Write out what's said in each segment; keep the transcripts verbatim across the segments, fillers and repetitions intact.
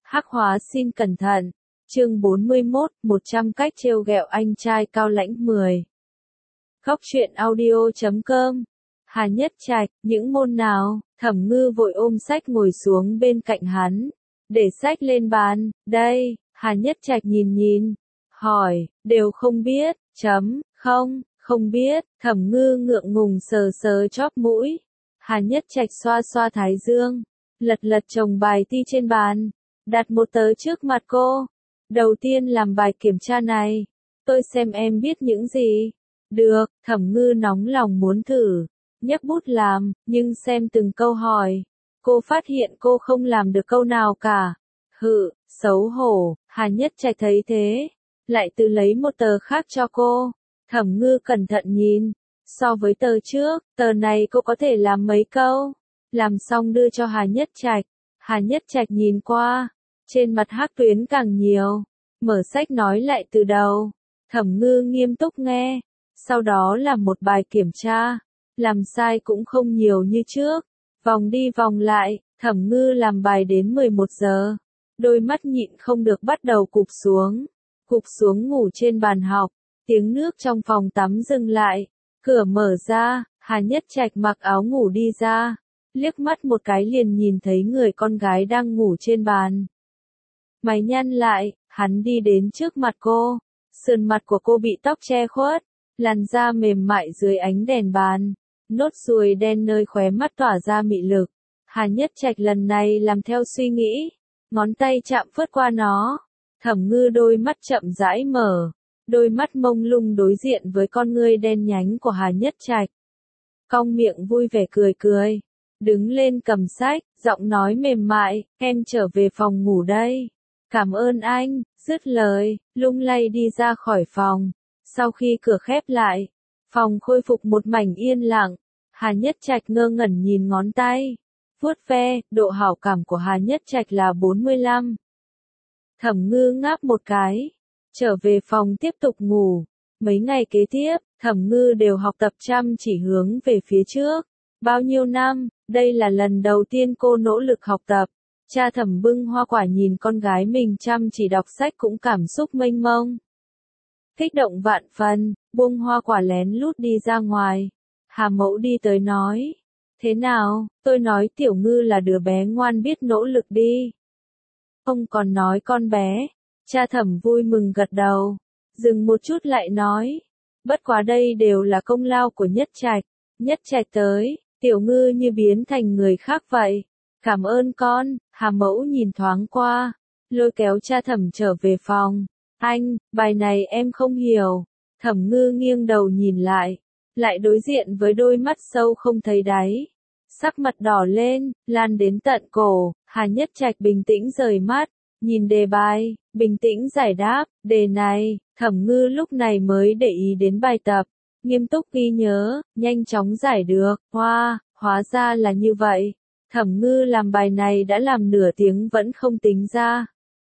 Hắc hóa xin cẩn thận. Chương bốn mươi mốt, một trăm cách trêu ghẹo anh trai cao lãnh mười. Góc truyện audio chấm com. Hà Nhất Trạch, những môn nào? Thẩm Ngư vội ôm sách ngồi xuống bên cạnh hắn, để sách lên bàn. Đây. Hà Nhất Trạch nhìn nhìn, hỏi, đều không biết. Chấm, không, không biết. Thẩm Ngư ngượng ngùng sờ sờ chóp mũi. Hà Nhất Trạch xoa xoa thái dương, lật lật chồng bài thi trên bàn, đặt một tờ trước mặt cô. Đầu tiên làm bài kiểm tra này, tôi xem em biết những gì. Được. Thẩm Ngư nóng lòng muốn thử, nhấc bút làm, nhưng xem từng câu hỏi, cô phát hiện cô không làm được câu nào cả. Hự, xấu hổ. Hà Nhất Trạch thấy thế, lại tự lấy một tờ khác cho cô. Thẩm Ngư cẩn thận nhìn, so với tờ trước, tờ này cô có thể làm mấy câu. Làm xong đưa cho Hà Nhất Trạch. Hà Nhất Trạch nhìn qua, trên mặt hắc tuyến càng nhiều, mở sách nói lại từ đầu. Thẩm Ngư nghiêm túc nghe, sau đó làm một bài kiểm tra, làm sai cũng không nhiều như trước. Vòng đi vòng lại, Thẩm Ngư làm bài đến mười một giờ, đôi mắt nhịn không được bắt đầu cụp xuống, cụp xuống ngủ trên bàn học. Tiếng nước trong phòng tắm dừng lại, cửa mở ra, Hà Nhất Trạch mặc áo ngủ đi ra, liếc mắt một cái liền nhìn thấy người con gái đang ngủ trên bàn. Mày nhăn lại, hắn đi đến trước mặt cô, sườn mặt của cô bị tóc che khuất, làn da mềm mại dưới ánh đèn bàn, nốt ruồi đen nơi khóe mắt tỏa ra mị lực. Hà Nhất Trạch lần này làm theo suy nghĩ, ngón tay chạm phớt qua nó. Thẩm Ngư đôi mắt chậm rãi mở, đôi mắt mông lung đối diện với con ngươi đen nhánh của Hà Nhất Trạch. Cong miệng vui vẻ cười cười, đứng lên cầm sách, giọng nói mềm mại, em trở về phòng ngủ đây. Cảm ơn anh. Dứt lời, lung lay đi ra khỏi phòng. Sau khi cửa khép lại, phòng khôi phục một mảnh yên lặng. Hà Nhất Trạch ngơ ngẩn nhìn ngón tay, vuốt ve. Độ hảo cảm của Hà Nhất Trạch là bốn mươi lăm. Thẩm Ngư ngáp một cái, trở về phòng tiếp tục ngủ. Mấy ngày kế tiếp, Thẩm Ngư đều học tập chăm chỉ hướng về phía trước. Bao nhiêu năm, đây là lần đầu tiên cô nỗ lực học tập. Cha Thẩm bưng hoa quả nhìn con gái mình chăm chỉ đọc sách cũng cảm xúc mênh mông. Kích động vạn phần, buông hoa quả lén lút đi ra ngoài. Hà Mẫu đi tới nói, thế nào, tôi nói Tiểu Ngư là đứa bé ngoan biết nỗ lực đi. Ông còn nói con bé. Cha Thẩm vui mừng gật đầu, dừng một chút lại nói, bất quá đây đều là công lao của Nhất Trạch. Nhất Trạch tới, Tiểu Ngư như biến thành người khác vậy. Cảm ơn con. Hà Mẫu nhìn thoáng qua, lôi kéo cha Thẩm trở về phòng. Anh, bài này em không hiểu. Thẩm Ngư nghiêng đầu nhìn lại, lại đối diện với đôi mắt sâu không thấy đáy. Sắc mặt đỏ lên, lan đến tận cổ. Hà Nhất Trạch bình tĩnh rời mắt, nhìn đề bài, bình tĩnh giải đáp. Đề này, Thẩm Ngư lúc này mới để ý đến bài tập, nghiêm túc ghi nhớ, nhanh chóng giải được. Hoa, hóa ra là như vậy. Thẩm Ngư làm bài này đã làm nửa tiếng vẫn không tính ra.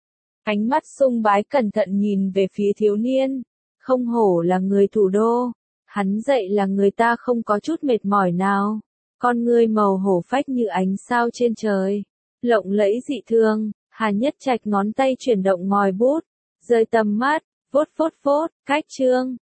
Ánh mắt sung bái cẩn thận nhìn về phía thiếu niên. Không hổ là người thủ đô, hắn dạy là người ta không có chút mệt mỏi nào. Con ngươi màu hổ phách như ánh sao trên trời, lộng lẫy dị thường. Hà Nhất Trạch ngón tay chuyển động ngòi bút, rơi tầm mắt, phốt phốt phốt, cách chương.